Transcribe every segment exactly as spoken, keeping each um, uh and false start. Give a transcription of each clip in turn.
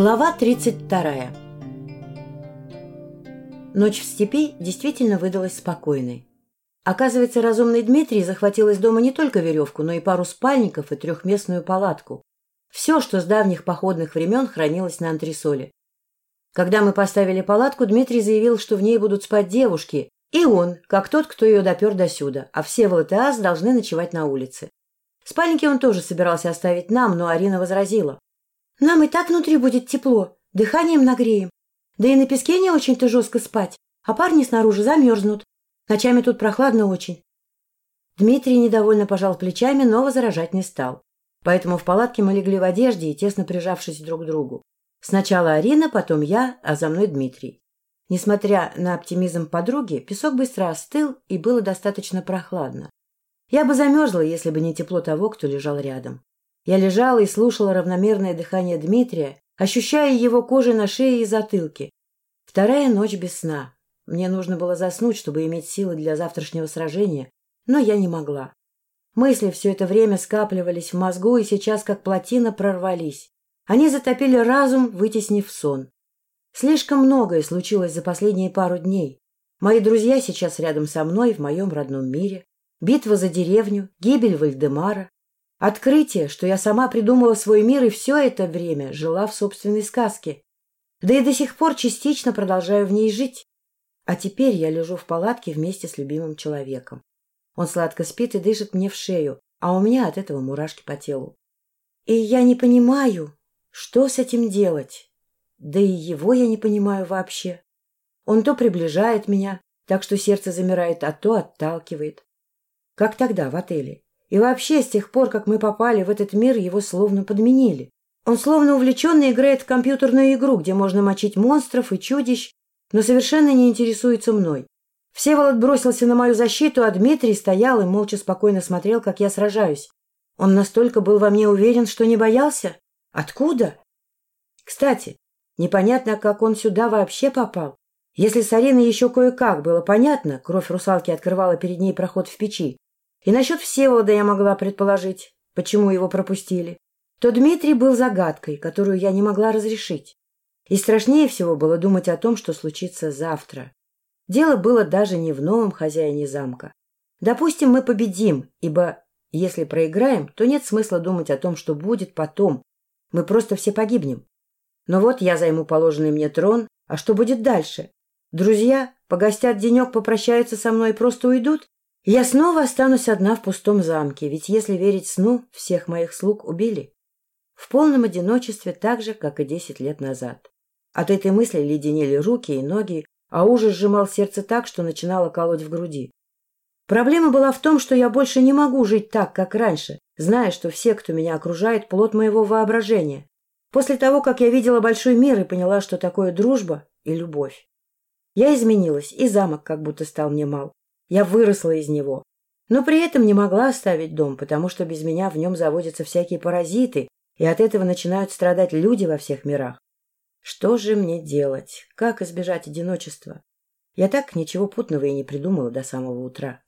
Глава тридцать вторая. Ночь в степи действительно выдалась спокойной. Оказывается, разумный Дмитрий захватил из дома не только веревку, но и пару спальников и трехместную палатку. Все, что с давних походных времен хранилось на антресоле. Когда мы поставили палатку, Дмитрий заявил, что в ней будут спать девушки, и он, как тот, кто ее допер досюда, а Всеволод и Ас должны ночевать на улице. Спальники он тоже собирался оставить нам, но Арина возразила. «Нам и так внутри будет тепло, дыханием нагреем. Да и на песке не очень-то жестко спать, а парни снаружи замерзнут. Ночами тут прохладно очень». Дмитрий недовольно пожал плечами, но возражать не стал. Поэтому в палатке мы легли в одежде и тесно прижавшись друг к другу. Сначала Арина, потом я, а за мной Дмитрий. Несмотря на оптимизм подруги, песок быстро остыл и было достаточно прохладно. Я бы замерзла, если бы не тепло того, кто лежал рядом. Я лежала и слушала равномерное дыхание Дмитрия, ощущая его кожей на шее и затылке. Вторая ночь без сна. Мне нужно было заснуть, чтобы иметь силы для завтрашнего сражения, но я не могла. Мысли все это время скапливались в мозгу и сейчас как плотина прорвались. Они затопили разум, вытеснив сон. Слишком многое случилось за последние пару дней. Мои друзья сейчас рядом со мной в моем родном мире. Битва за деревню, гибель Вальдемара. Открытие, что я сама придумала свой мир и все это время жила в собственной сказке. Да и до сих пор частично продолжаю в ней жить. А теперь я лежу в палатке вместе с любимым человеком. Он сладко спит и дышит мне в шею, а у меня от этого мурашки по телу. И я не понимаю, что с этим делать. Да и его я не понимаю вообще. Он то приближает меня, так что сердце замирает, а то отталкивает. Как тогда, в отеле. И вообще, с тех пор, как мы попали в этот мир, его словно подменили. Он словно увлеченно играет в компьютерную игру, где можно мочить монстров и чудищ, но совершенно не интересуется мной. Всеволод бросился на мою защиту, а Дмитрий стоял и молча спокойно смотрел, как я сражаюсь. Он настолько был во мне уверен, что не боялся? Откуда? Кстати, непонятно, как он сюда вообще попал. Если с Ариной еще кое-как было понятно, кровь русалки открывала перед ней проход в печи, и насчет Всеволода я могла предположить, почему его пропустили, то Дмитрий был загадкой, которую я не могла разрешить. И страшнее всего было думать о том, что случится завтра. Дело было даже не в новом хозяине замка. Допустим, мы победим, ибо если проиграем, то нет смысла думать о том, что будет потом. Мы просто все погибнем. Но вот я займу положенный мне трон, а что будет дальше? Друзья погостят денек, попрощаются со мной и просто уйдут? Я снова останусь одна в пустом замке, ведь, если верить сну, всех моих слуг убили. В полном одиночестве так же, как и десять лет назад. От этой мысли леденели руки и ноги, а ужас сжимал сердце так, что начинало колоть в груди. Проблема была в том, что я больше не могу жить так, как раньше, зная, что все, кто меня окружает, плод моего воображения. После того, как я видела большой мир и поняла, что такое дружба и любовь. Я изменилась, и замок как будто стал мне мал. Я выросла из него, но при этом не могла оставить дом, потому что без меня в нем заводятся всякие паразиты, и от этого начинают страдать люди во всех мирах. Что же мне делать? Как избежать одиночества? Я так ничего путного и не придумала до самого утра.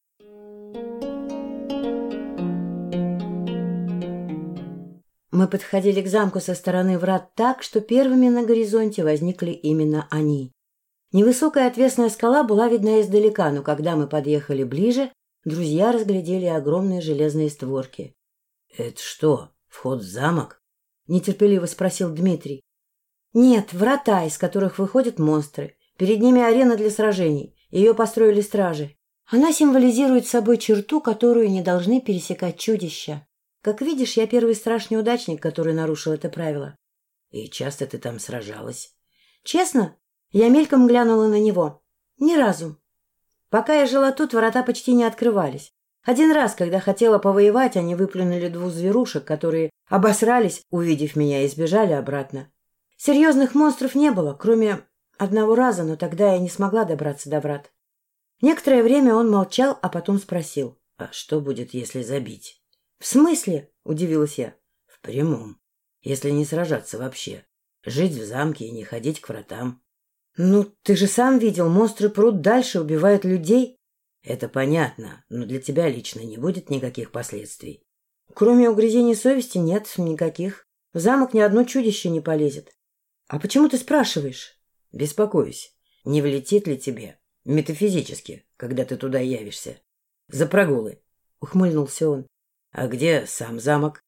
Мы подходили к замку со стороны врат так, что первыми на горизонте возникли именно они. Невысокая отвесная скала была видна издалека, но когда мы подъехали ближе, друзья разглядели огромные железные створки. — Это что, вход в замок? — нетерпеливо спросил Дмитрий. — Нет, врата, из которых выходят монстры. Перед ними арена для сражений. Ее построили стражи. Она символизирует собой черту, которую не должны пересекать чудища. Как видишь, я первый страж-неудачник, который нарушил это правило. — И часто ты там сражалась? — Честно? Я мельком глянула на него. Ни разу. Пока я жила тут, врата почти не открывались. Один раз, когда хотела повоевать, они выплюнули двух зверушек, которые обосрались, увидев меня, и сбежали обратно. Серьезных монстров не было, кроме одного раза, но тогда я не смогла добраться до врат. Некоторое время он молчал, а потом спросил. — А что будет, если забить? — В смысле? — удивилась я. — В прямом. Если не сражаться вообще. Жить в замке и не ходить к вратам. — Ну, ты же сам видел, монстры прут дальше, убивают людей. — Это понятно, но для тебя лично не будет никаких последствий. — Кроме угрызений совести нет никаких. В замок ни одно чудище не полезет. А почему ты спрашиваешь? Беспокоюсь, не влетит ли тебе метафизически, когда ты туда явишься? За прогулы, — ухмыльнулся он. А где сам замок?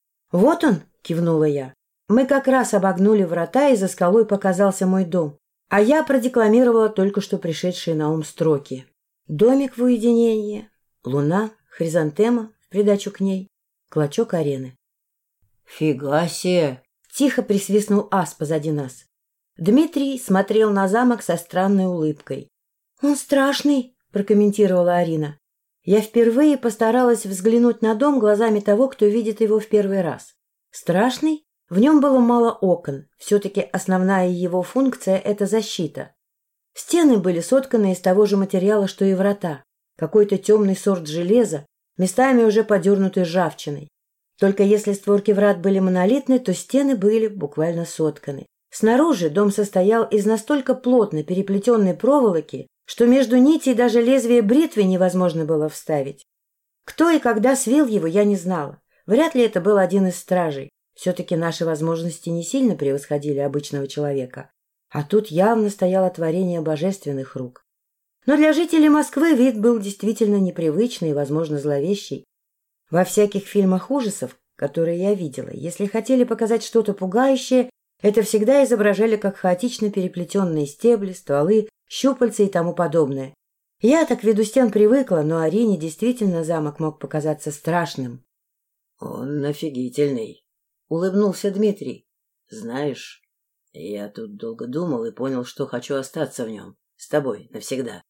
Вот он, — кивнула я. Мы как раз обогнули врата, и за скалой показался мой дом. А я продекламировала только что пришедшие на ум строки. Домик в уединении, луна, хризантема в придачу к ней, клочок арены. — Фига себе! — тихо присвистнул ас позади нас. Дмитрий смотрел на замок со странной улыбкой. — Он страшный, — прокомментировала Арина. Я впервые постаралась взглянуть на дом глазами того, кто видит его в первый раз. Страшный? В нем было мало окон, все-таки основная его функция — это защита. Стены были сотканы из того же материала, что и врата, какой-то темный сорт железа, местами уже подернутый ржавчиной. Только если створки врат были монолитны, то стены были буквально сотканы. Снаружи дом состоял из настолько плотно переплетенной проволоки, что между нитей даже лезвие бритвы невозможно было вставить. Кто и когда свил его, я не знала. Вряд ли это был один из стражей. Все-таки наши возможности не сильно превосходили обычного человека. А тут явно стояло творение божественных рук. Но для жителей Москвы вид был действительно непривычный и, возможно, зловещий. Во всяких фильмах ужасов, которые я видела, если хотели показать что-то пугающее, это всегда изображали как хаотично переплетенные стебли, стволы, щупальца и тому подобное. Я так к виду стен привыкла, но Арине действительно замок мог показаться страшным. — Он офигительный, — улыбнулся Дмитрий. — Знаешь, я тут долго думал и понял, что хочу остаться в нем, с тобой, навсегда.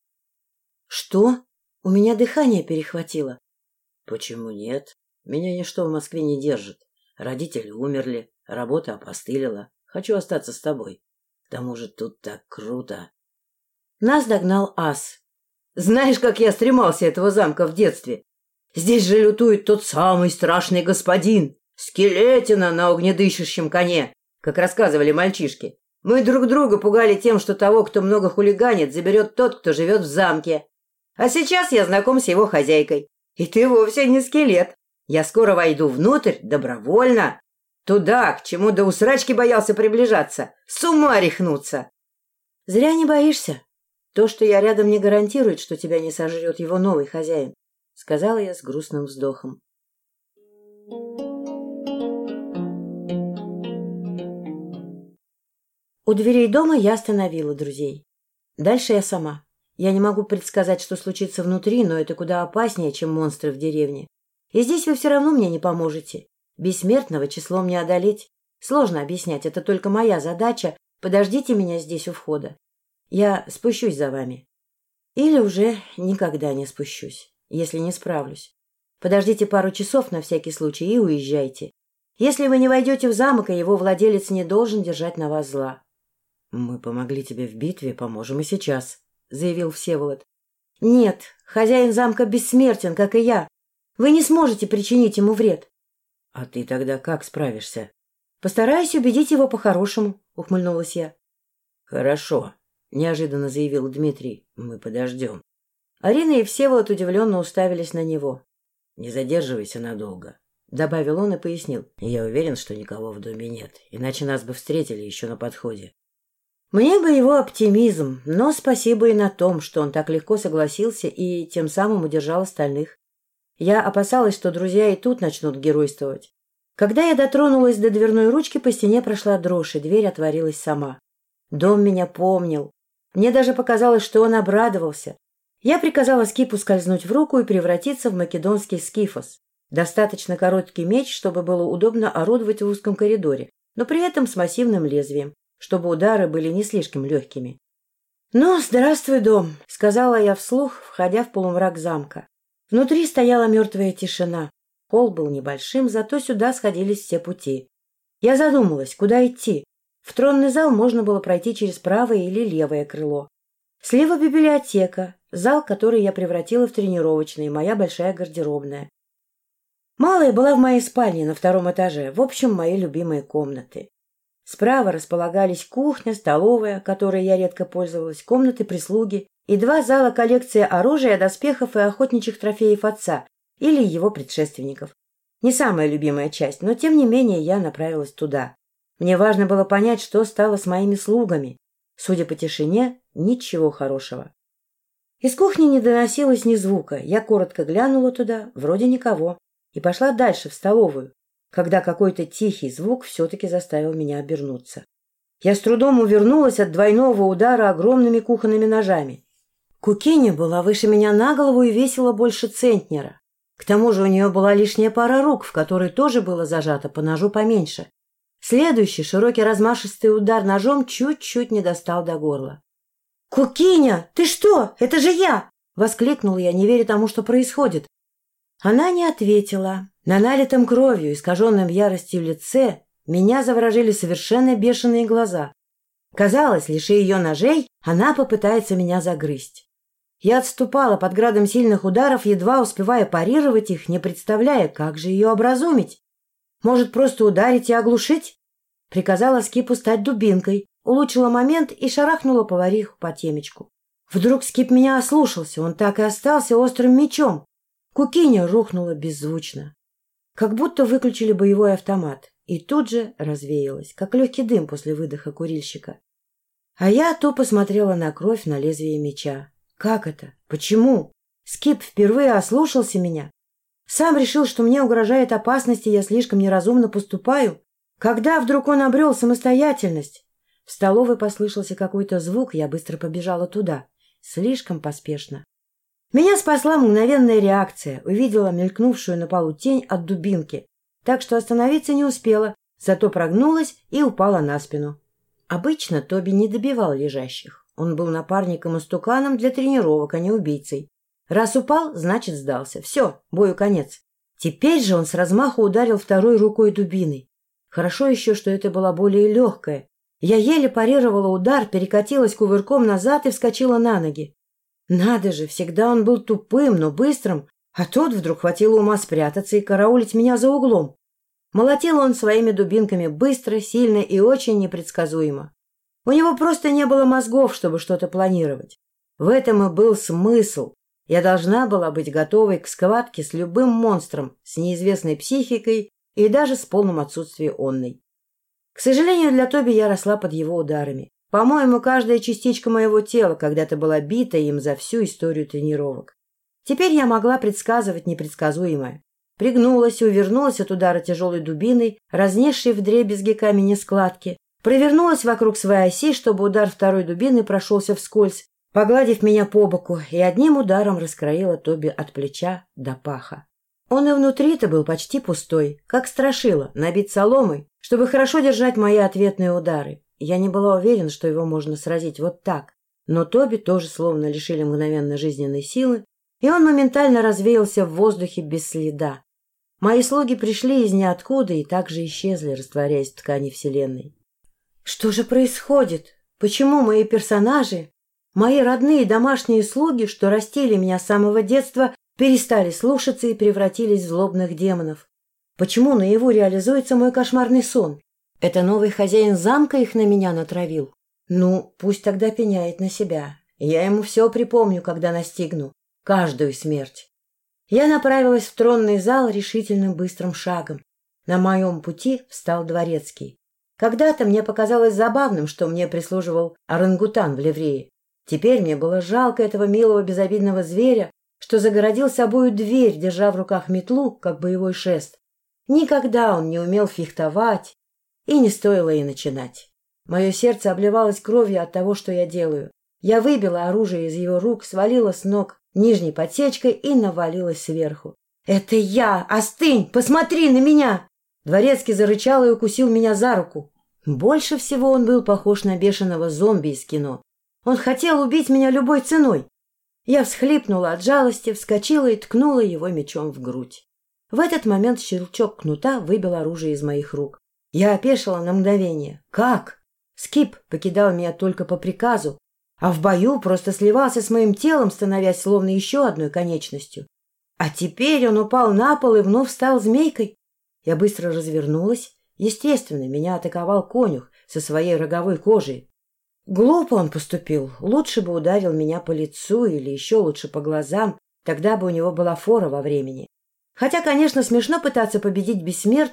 — Что? У меня дыхание перехватило. — Почему нет? Меня ничто в Москве не держит. Родители умерли, работа опостылила. Хочу остаться с тобой. К тому же тут так круто. Нас догнал ас. Знаешь, как я стремался этого замка в детстве? Здесь же лютует тот самый страшный господин, скелетина на огнедышащем коне, как рассказывали мальчишки. Мы друг друга пугали тем, что того, кто много хулиганит, заберет тот, кто живет в замке. А сейчас я знаком с его хозяйкой. И ты вовсе не скелет. Я скоро войду внутрь добровольно. Туда, к чему до усрачки боялся приближаться. С ума рехнуться. Зря не боишься. То, что я рядом, не гарантирует, что тебя не сожрет его новый хозяин, — сказала я с грустным вздохом. У дверей дома я остановила друзей. Дальше я сама. Я не могу предсказать, что случится внутри, но это куда опаснее, чем монстры в деревне. И здесь вы все равно мне не поможете. Бессмертного числом не одолеть. Сложно объяснять, это только моя задача. Подождите меня здесь у входа. Я спущусь за вами. Или уже никогда не спущусь, если не справлюсь. Подождите пару часов на всякий случай и уезжайте. Если вы не войдете в замок, и его владелец не должен держать на вас зла. — Мы помогли тебе в битве, поможем и сейчас, — заявил Всеволод. — Нет, хозяин замка бессмертен, как и я. Вы не сможете причинить ему вред. — А ты тогда как справишься? — Постараюсь убедить его по-хорошему, — ухмыльнулась я. — Хорошо, — неожиданно заявил Дмитрий. — Мы подождем. Арина и Всеволод удивленно уставились на него. — Не задерживайся надолго, — добавил он и пояснил. — Я уверен, что никого в доме нет, иначе нас бы встретили еще на подходе. Мне бы его оптимизм, но спасибо и на том, что он так легко согласился и тем самым удержал остальных. Я опасалась, что друзья и тут начнут геройствовать. Когда я дотронулась до дверной ручки, по стене прошла дрожь, и дверь отворилась сама. Дом меня помнил. Мне даже показалось, что он обрадовался. Я приказала скипу скользнуть в руку и превратиться в македонский скифос. Достаточно короткий меч, чтобы было удобно орудовать в узком коридоре, но при этом с массивным лезвием, чтобы удары были не слишком легкими. — Ну, здравствуй, дом, — сказала я вслух, входя в полумрак замка. Внутри стояла мертвая тишина. Холл был небольшим, зато сюда сходились все пути. Я задумалась, куда идти. В тронный зал можно было пройти через правое или левое крыло. Слева библиотека, зал, который я превратила в тренировочный, моя большая гардеробная. Малая была в моей спальне на втором этаже, в общем, мои любимые комнаты. Справа располагались кухня, столовая, которой я редко пользовалась, комнаты прислуги и два зала коллекции оружия, доспехов и охотничьих трофеев отца или его предшественников. Не самая любимая часть, но тем не менее я направилась туда. Мне важно было понять, что стало с моими слугами. Судя по тишине, ничего хорошего. Из кухни не доносилось ни звука. Я коротко глянула туда, вроде никого, и пошла дальше, в столовую, когда какой-то тихий звук все-таки заставил меня обернуться. Я с трудом увернулась от двойного удара огромными кухонными ножами. Кукиня была выше меня на голову и весила больше центнера. К тому же у нее была лишняя пара рук, в которой тоже было зажато по ножу поменьше. Следующий широкий размашистый удар ножом чуть-чуть не достал до горла. «Кукиня, ты что? Это же я!» — воскликнула я, не веря тому, что происходит. Она не ответила. На налитом кровью, искаженном яростью лице, меня заворожили совершенно бешеные глаза. Казалось, лиши ее ножей, она попытается меня загрызть. Я отступала под градом сильных ударов, едва успевая парировать их, не представляя, как же ее образумить. Может, просто ударить и оглушить? Приказала Скипу стать дубинкой, улучшила момент и шарахнула повариху по темечку. Вдруг Скип меня ослушался, он так и остался острым мечом. Кукиня рухнула беззвучно. Как будто выключили боевой автомат, и тут же развеялась, как легкий дым после выдоха курильщика. А я тупо смотрела на кровь на лезвие меча. Как это? Почему? Скип впервые ослушался меня? Сам решил, что мне угрожает опасность, и я слишком неразумно поступаю? Когда вдруг он обрел самостоятельность? В столовой послышался какой-то звук, я быстро побежала туда. Слишком поспешно. Меня спасла мгновенная реакция, увидела мелькнувшую на полу тень от дубинки, так что остановиться не успела, зато прогнулась и упала на спину. Обычно Тоби не добивал лежащих. Он был напарником и стуканом для тренировок, а не убийцей. Раз упал, значит сдался. Все, бою конец. Теперь же он с размаху ударил второй рукой дубиной. Хорошо еще, что это была более легкая. Я еле парировала удар, перекатилась кувырком назад и вскочила на ноги. Надо же, всегда он был тупым, но быстрым, а тут вдруг хватило ума спрятаться и караулить меня за углом. Молотил он своими дубинками быстро, сильно и очень непредсказуемо. У него просто не было мозгов, чтобы что-то планировать. В этом и был смысл. Я должна была быть готовой к схватке с любым монстром, с неизвестной психикой и даже с полным отсутствием онной. К сожалению, для Тоби я росла под его ударами. По-моему, каждая частичка моего тела когда-то была бита им за всю историю тренировок. Теперь я могла предсказывать непредсказуемое. Пригнулась и увернулась от удара тяжелой дубиной, разнесшей вдребезги камень и складки. Провернулась вокруг своей оси, чтобы удар второй дубины прошелся вскользь, погладив меня по боку, и одним ударом раскроила Тоби от плеча до паха. Он и внутри-то был почти пустой, как страшило, набит соломой, чтобы хорошо держать мои ответные удары. Я не была уверена, что его можно сразить вот так, но Тоби тоже словно лишили мгновенно жизненной силы, и он моментально развеялся в воздухе без следа. Мои слуги пришли из ниоткуда и также исчезли, растворяясь в ткани вселенной. Что же происходит? Почему мои персонажи, мои родные домашние слуги, что растили меня с самого детства, перестали слушаться и превратились в злобных демонов? Почему наяву реализуется мой кошмарный сон? Это новый хозяин замка их на меня натравил? Ну, пусть тогда пеняет на себя. Я ему все припомню, когда настигну. Каждую смерть. Я направилась в тронный зал решительным быстрым шагом. На моем пути встал дворецкий. Когда-то мне показалось забавным, что мне прислуживал орангутан в ливрее. Теперь мне было жалко этого милого безобидного зверя, что загородил собою дверь, держа в руках метлу, как боевой шест. Никогда он не умел фехтовать, и не стоило и начинать. Мое сердце обливалось кровью от того, что я делаю. Я выбила оружие из его рук, свалила с ног нижней подсечкой и навалилась сверху. «Это я! Остынь! Посмотри на меня!» Дворецкий зарычал и укусил меня за руку. Больше всего он был похож на бешеного зомби из кино. Он хотел убить меня любой ценой. Я всхлипнула от жалости, вскочила и ткнула его мечом в грудь. В этот момент щелчок кнута выбил оружие из моих рук. Я опешила на мгновение. Как? Скип покидал меня только по приказу, а в бою просто сливался с моим телом, становясь словно еще одной конечностью. А теперь он упал на пол и вновь стал змейкой. Я быстро развернулась. Естественно, меня атаковал конюх со своей роговой кожей. Глупо он поступил. Лучше бы ударил меня по лицу или еще лучше по глазам, тогда бы у него была фора во времени. Хотя, конечно, смешно пытаться победить бессмертную,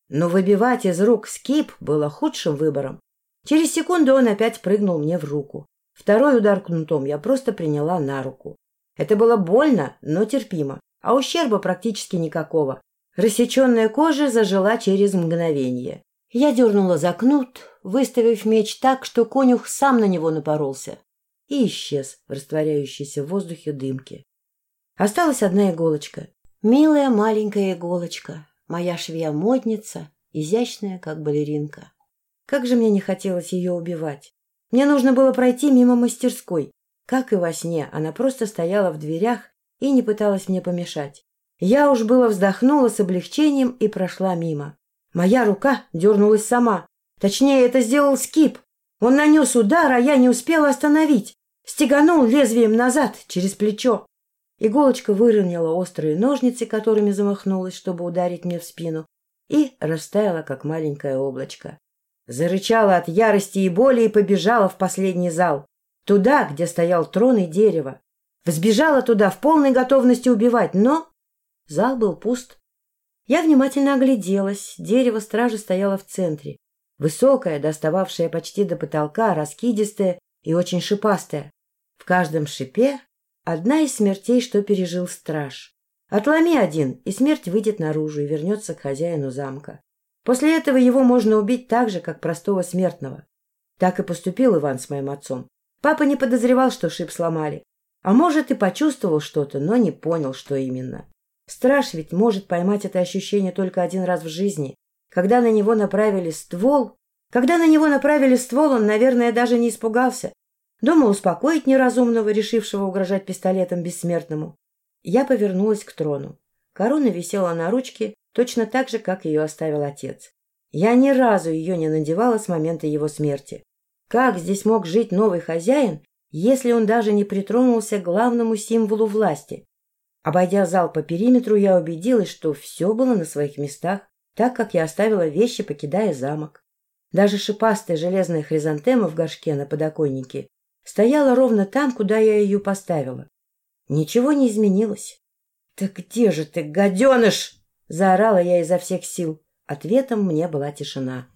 Но выбивать из рук скип было худшим выбором. Через секунду он опять прыгнул мне в руку. Второй удар кнутом я просто приняла на руку. Это было больно, но терпимо, а ущерба практически никакого. Рассеченная кожа зажила через мгновение. Я дернула за кнут, выставив меч так, что конюх сам на него напоролся, и исчез в растворяющейся в воздухе дымке. Осталась одна иголочка. Милая маленькая иголочка, моя швея-модница, изящная, как балеринка. Как же мне не хотелось ее убивать. Мне нужно было пройти мимо мастерской. Как и во сне, она просто стояла в дверях и не пыталась мне помешать. Я уж было вздохнула с облегчением и прошла мимо. Моя рука дернулась сама. Точнее, это сделал скип. Он нанес удар, а я не успела остановить. Стеганул лезвием назад, через плечо. Иголочка выронила острые ножницы, которыми замахнулась, чтобы ударить мне в спину, и растаяла, как маленькое облачко. Зарычала от ярости и боли и побежала в последний зал. Туда, где стоял трон и дерево. Взбежала туда в полной готовности убивать, но зал был пуст. Я внимательно огляделась. Дерево стражи стояло в центре. Высокое, достававшее почти до потолка, раскидистое и очень шипастое. В каждом шипе одна из смертей, что пережил страж. Отломи один, и смерть выйдет наружу и вернется к хозяину замка. После этого его можно убить так же, как простого смертного. Так и поступил Иван с моим отцом. Папа не подозревал, что шип сломали. А может, и почувствовал что-то, но не понял, что именно. Страж ведь может поймать это ощущение только один раз в жизни. Когда на него направили ствол... Когда на него направили ствол, он, наверное, даже не испугался. Думал успокоить неразумного, решившего угрожать пистолетом бессмертному. Я повернулась к трону. Корона висела на ручке, точно так же, как ее оставил отец. Я ни разу ее не надевала с момента его смерти. Как здесь мог жить новый хозяин, если он даже не притронулся к главному символу власти? Обойдя зал по периметру, я убедилась, что все было на своих местах, так как я оставила вещи, покидая замок. Даже шипастая железная хризантема в горшке на подоконнике стояла ровно там, куда я ее поставила. Ничего не изменилось. — Так где же ты, гаденыш? — заорала я изо всех сил. Ответом мне была тишина.